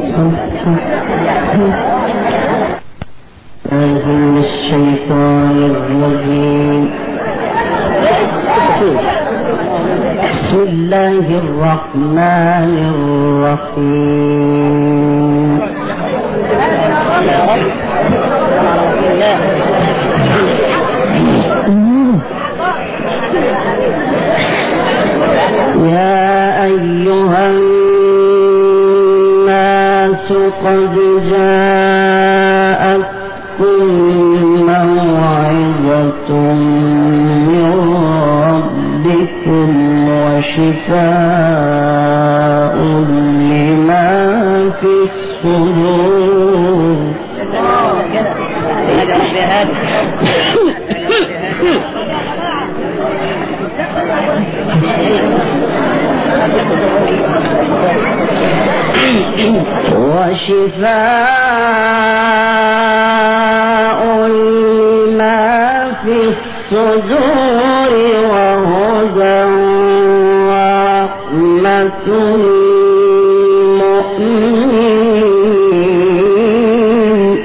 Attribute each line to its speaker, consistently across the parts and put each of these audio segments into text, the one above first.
Speaker 1: من الشيطان الرجيم. بسم الله الرحمن الرحيم. يا أيها الناس قد جاءتكم موعظة من ربكم وشفاء لما في الصدور. وشفاء لما في الصدور وهدى ورحمة للمؤمنين.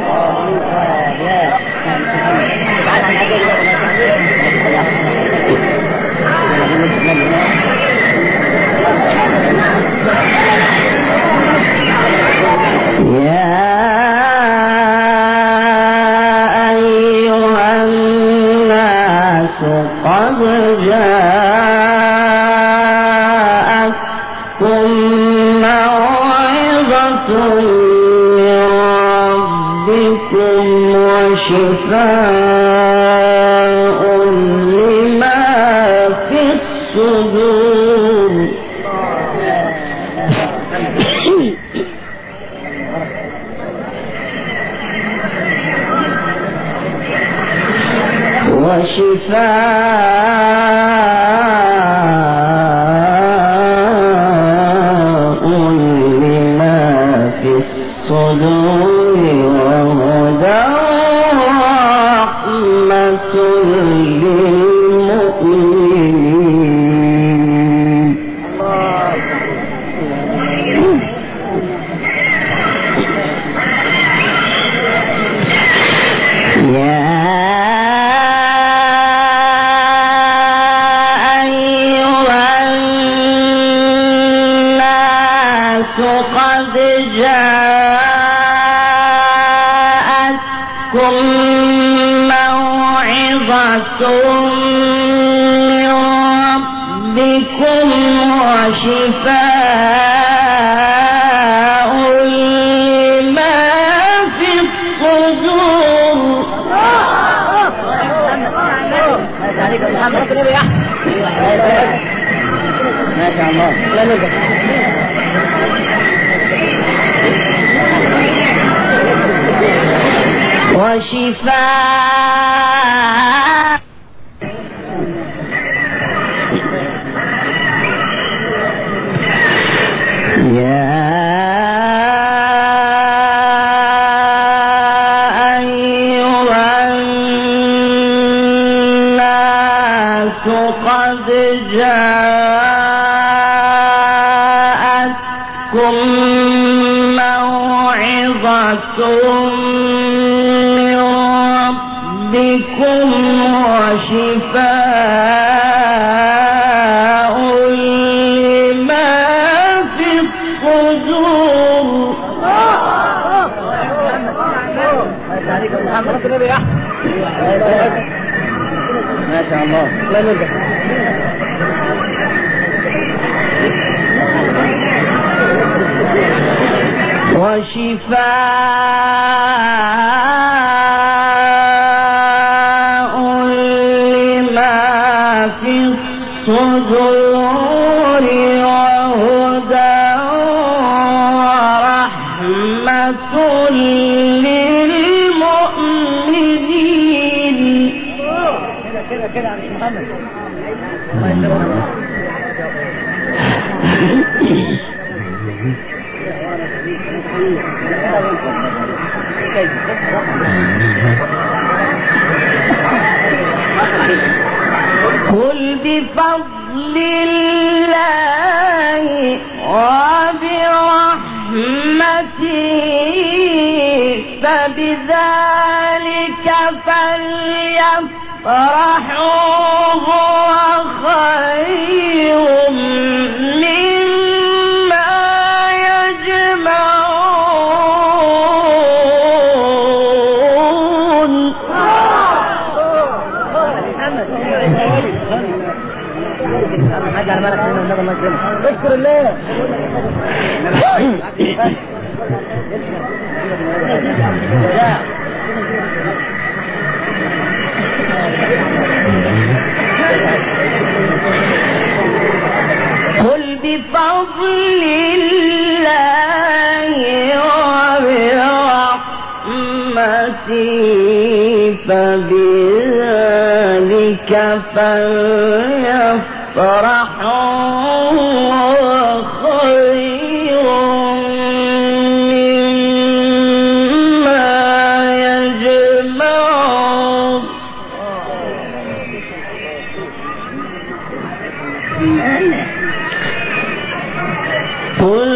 Speaker 1: يا أيها الناس قد جاءتكم موعظة من ربكم وشفاء لما في الصدور. وشفاء لما في الصدور وهدى ورحمة للمؤمنين. قد جاءتكم موعظة من ربكم وشفاء لما في الصدور. ما شاء الله. وشفاء يا أيها الناس قد جاءتكم موعظة بكم وشفاء لما في الصدور. ما شاء الله. لا نرجع. وشفاء لما في الصدور وهدى ورحمة للمؤمنين. كده عن محمد. قل بفضل الله وبرحمته فبذلك فليفرحوا هو خير مما يجمعون.
Speaker 2: اشكر الله.
Speaker 1: قل بفضل الله وبرحمته فبذلك فليفرحوا خير مما يجمعون. قل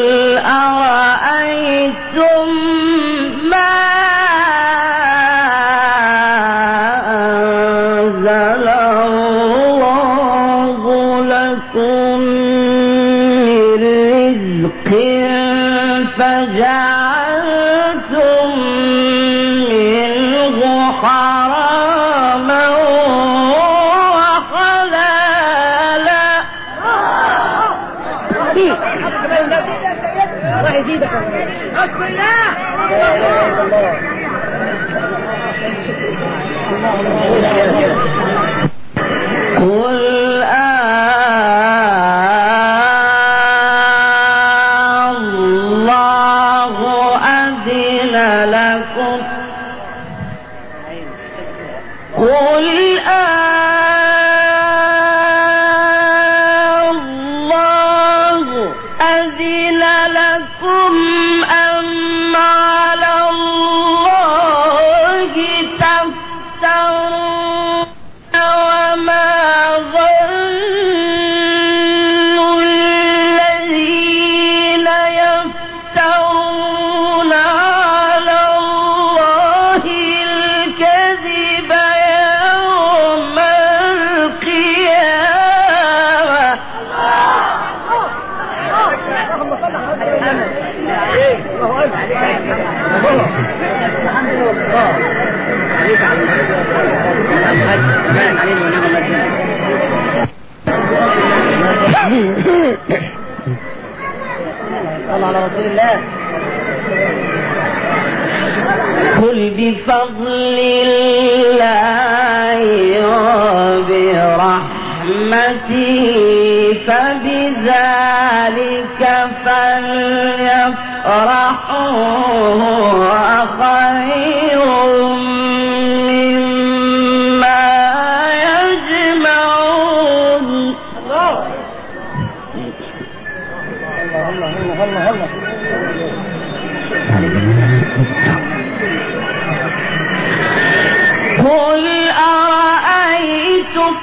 Speaker 1: أرأيتم ما أنزل الله لكم من رزق فجعلتم منه حراما وحلالا.
Speaker 2: الله يزيدك. بسم الله.
Speaker 1: قل الله أذن لكم. قل الله أذن لكم أم على الله تفترون. وما ظن الذين يفترون على الله الكذب يوم القيامة.
Speaker 2: الله على رسول الله.
Speaker 1: قل بفضل الله وبرحمته فبذلك فليفرحوا هو خير مما يجمعون. قل أرأيتم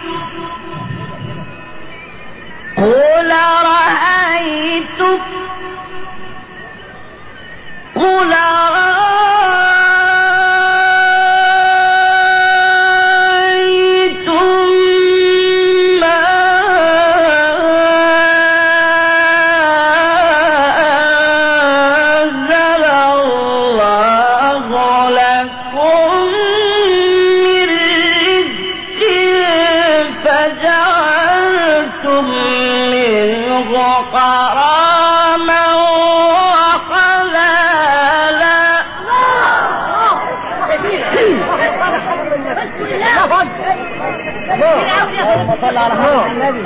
Speaker 1: حراما وحلالا.
Speaker 2: اللهم صل على النبي.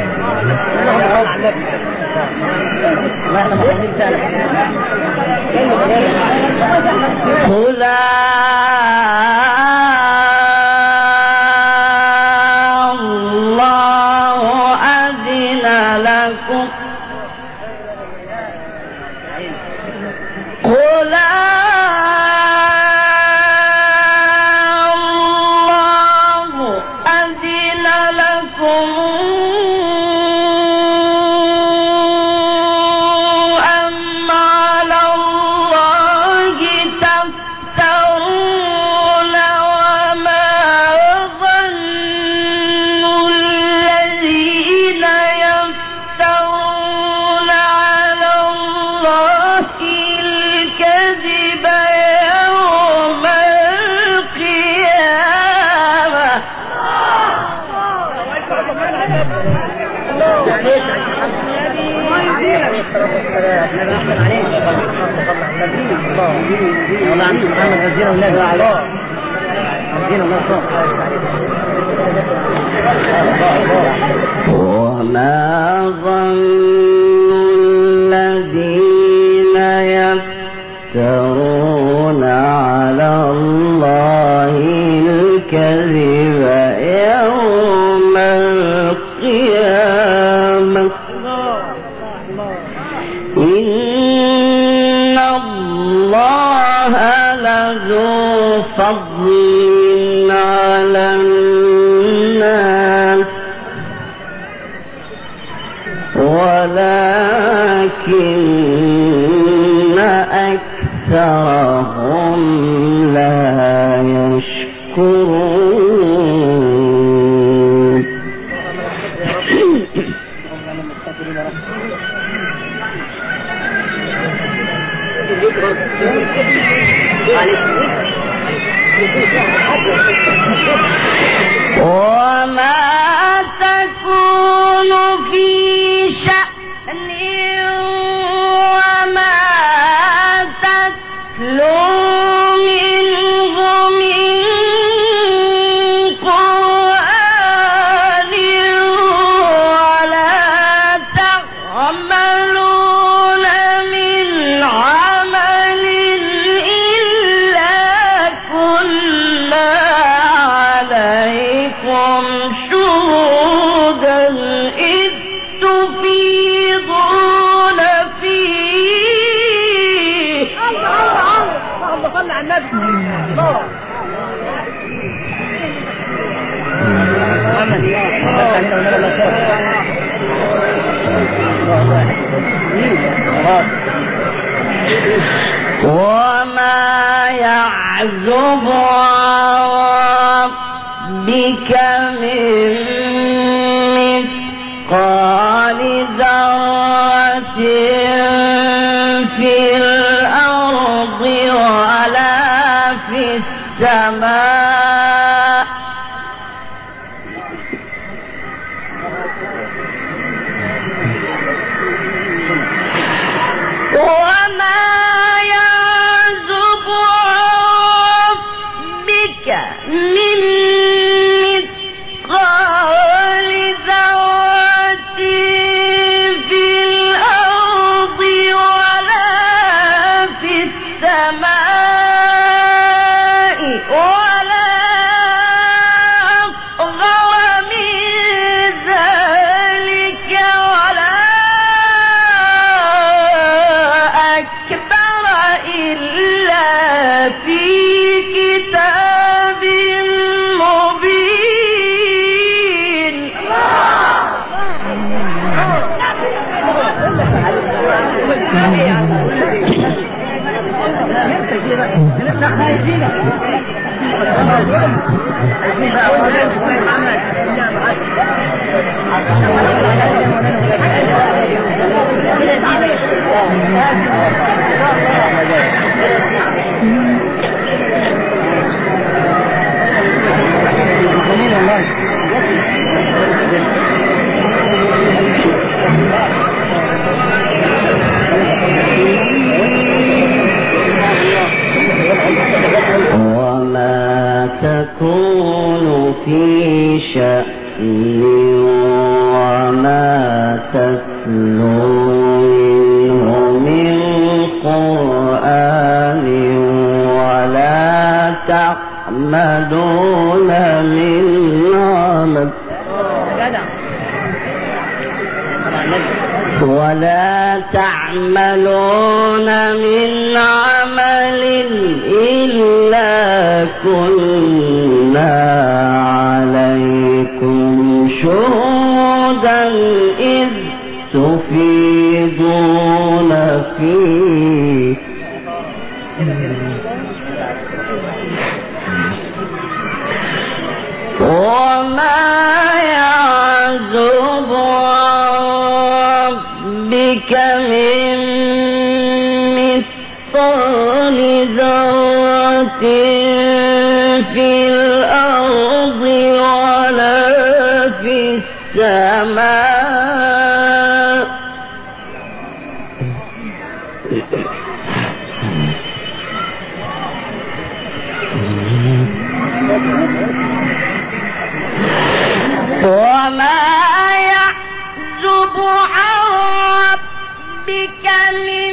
Speaker 1: قل الله أذن لكم. قل الله أذن لكم أم على الله الكذب يوم القيامة. وما ظن الذين يفترون على الله الكذب يوم القيامة إن الله لذو فضل على الناس ولكن أكثرهم لا يشكرون. وما تكون في شأن وما تتلو منه من قرآن ولا تعملون من عمل إلا كنا عليكم شهودا إذ تفيضون فيه.
Speaker 2: اللهم صل على النبي.
Speaker 1: وما يعزب عن ربك من مثقال ذرة في الأرض ولا في السماء وما يعزب عن ربك من مثقال ذرة في الأرض ولا في السماء ولا أصغر من ذلك ولا أكبر إلا في كتاب مبين. وما تكون في شأن وما تتلو منه من قرآن ولا تعملون من عمل من عمل إلا كنا عليكم شهودا إذ تفيضون فيه وما يعزب عن ربك من ذرة في الأرض ولا في السماء وما يعزب عن ربك من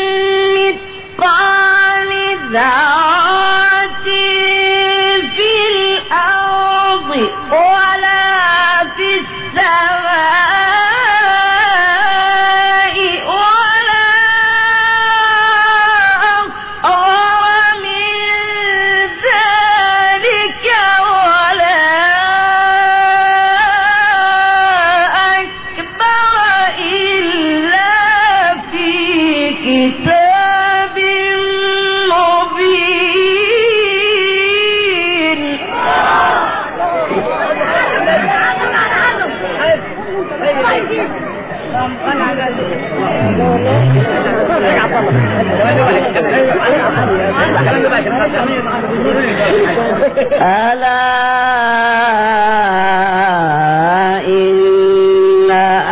Speaker 1: مثقال ذرة في الأرض ولا في السماء ولا أصغر من ذلك ولا أكبر إلا في كتاب مبين. ألا إن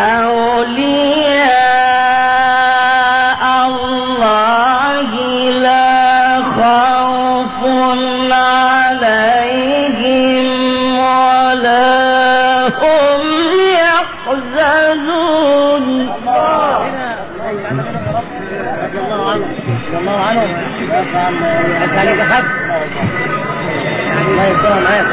Speaker 1: أولياء الله لا خوف عليهم ولا هم يحزنون.
Speaker 2: الله عنهم عليك حد الله يستر معاك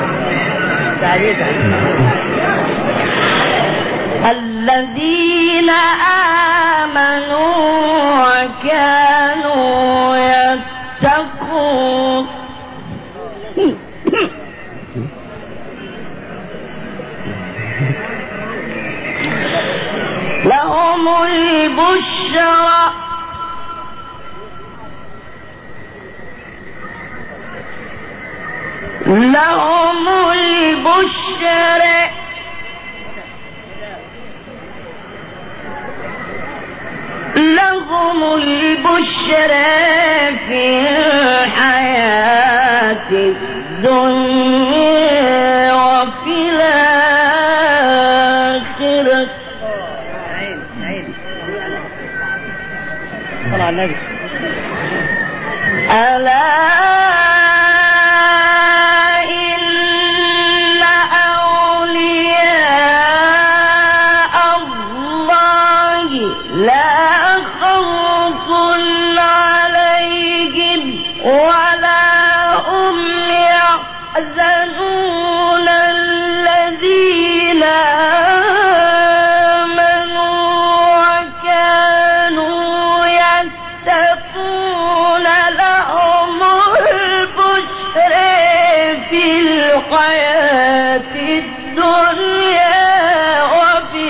Speaker 1: الذين آمنوا وكانوا يتقون لهم البشرى لهم البشرى في الحياة الدنيا وفي الآخرة. ألا إن أولياء الله لا خوف عليهم ولا هم يحزنون الذين آمنوا وكانوا يتقون لهم البشرى في الحياة الدنيا وفي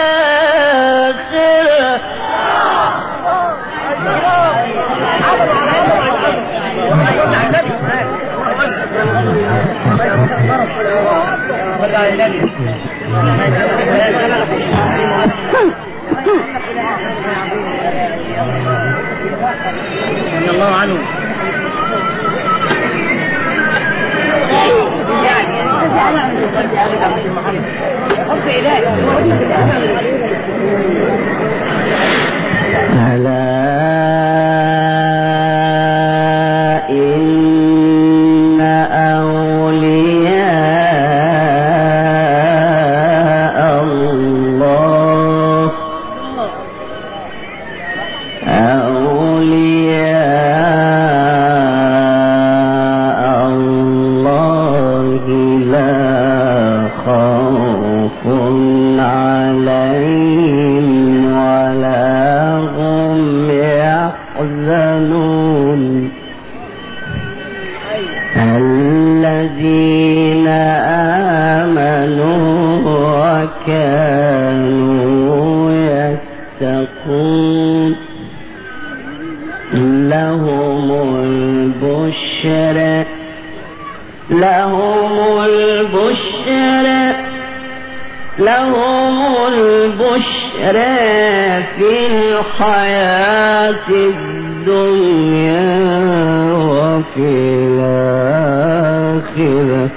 Speaker 1: الآخرة.
Speaker 2: الله عنه
Speaker 1: ألا إن أولياء الله لا خوف عليهم ولا هم يحزنون الذين آمنوا وكانوا يتقون لهم البشرى في الحياة الدنيا وفي الآخرة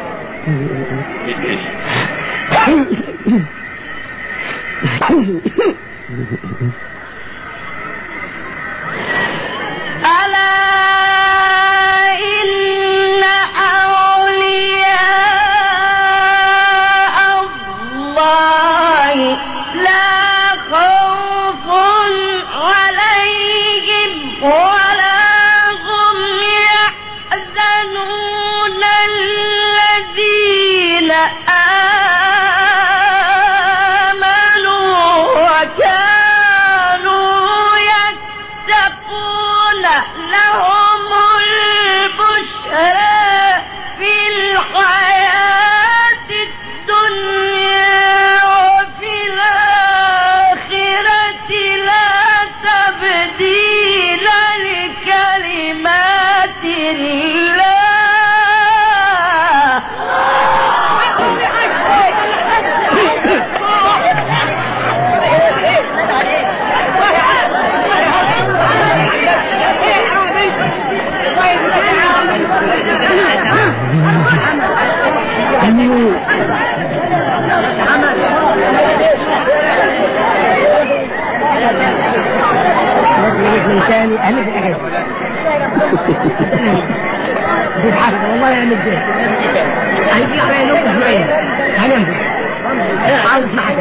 Speaker 2: والله يعمل زين هيجي على نقطة شوية هننزل عاوز معك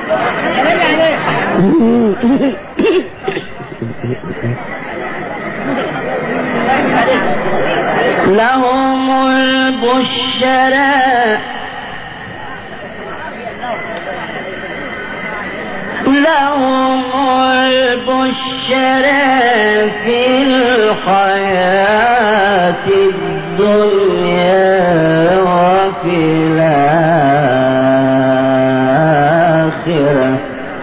Speaker 1: لهم البشرى في الحياة الدنيا وفي الآخرة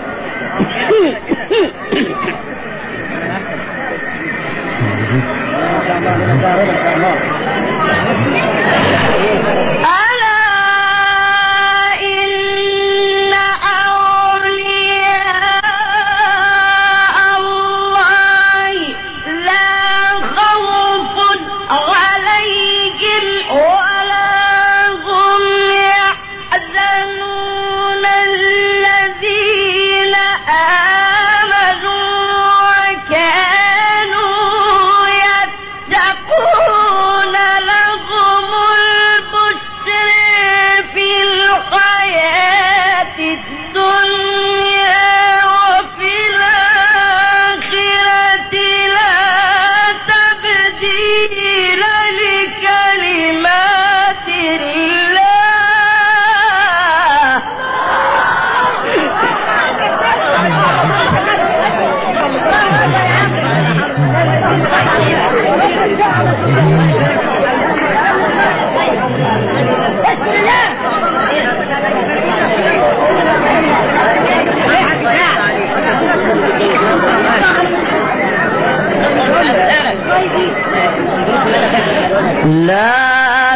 Speaker 1: لا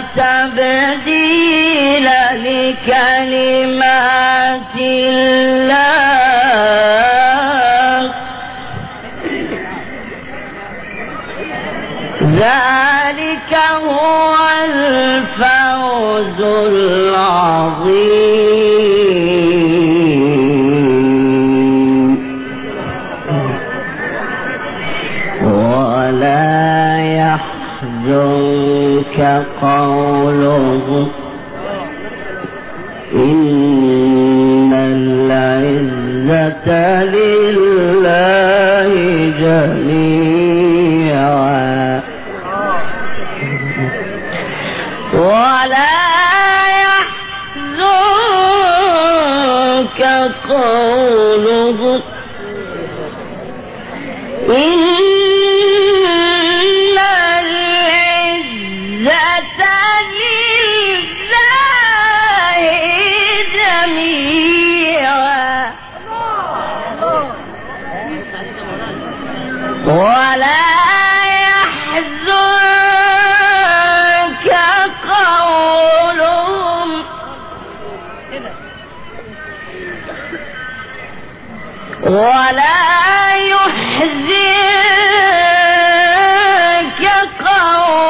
Speaker 1: تبديل لكلمات الله ذلك هو الفوز العظيم ولا يحزنك قوله إن العزة لله جميعا ولا يحزنك قوله إن العزة لله جميعا ولا يحزنك قولهم ولا يحزنك قولهم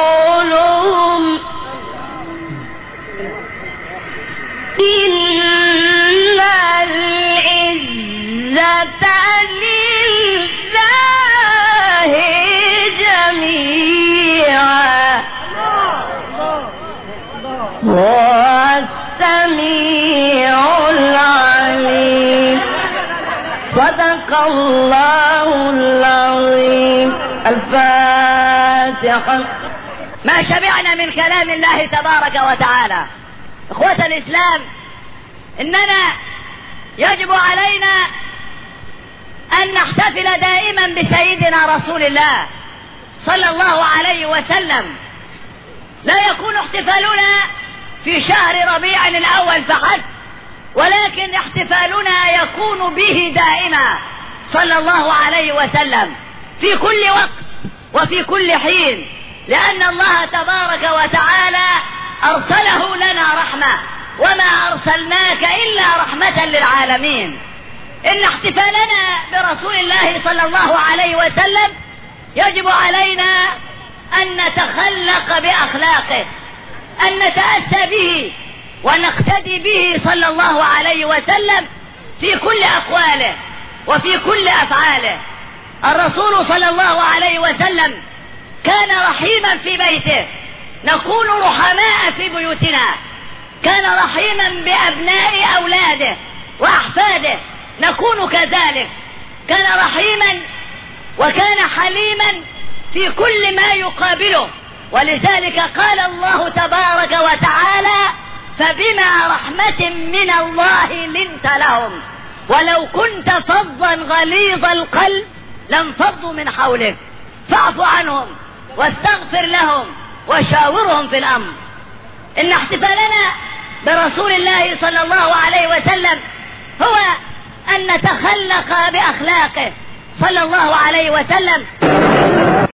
Speaker 1: الله العظيم. الفاتحة.
Speaker 3: ما شبعنا من كلام الله تبارك وتعالى. اخوة الاسلام، اننا يجب علينا ان نحتفل دائما بسيدنا رسول الله صلى الله عليه وسلم. لا يكون احتفالنا في شهر ربيع الاول فحسب، ولكن احتفالنا يكون به دائما صلى الله عليه وسلم في كل وقت وفي كل حين، لأن الله تبارك وتعالى أرسله لنا رحمة، وما أرسلناك إلا رحمة للعالمين. إن احتفالنا برسول الله صلى الله عليه وسلم يجب علينا أن نتخلق بأخلاقه، أن نتأسى به ونقتدي به صلى الله عليه وسلم في كل أقواله وفي كل أفعاله. الرسول صلى الله عليه وسلم كان رحيما في بيته، نكون رحماء في بيوتنا. كان رحيما بأبناء أولاده وأحفاده، نكون كذلك. كان رحيما وكان حليما في كل ما يقابله، ولذلك قال الله تبارك وتعالى: فبما رحمة من الله لنت لهم ولو كنت فظا غليظ القلب لانفضوا من حولك فاعف عنهم واستغفر لهم وشاورهم في الأمر. إن احتفالنا برسول الله صلى الله عليه وسلم هو أن نتخلق بأخلاقه صلى الله عليه وسلم.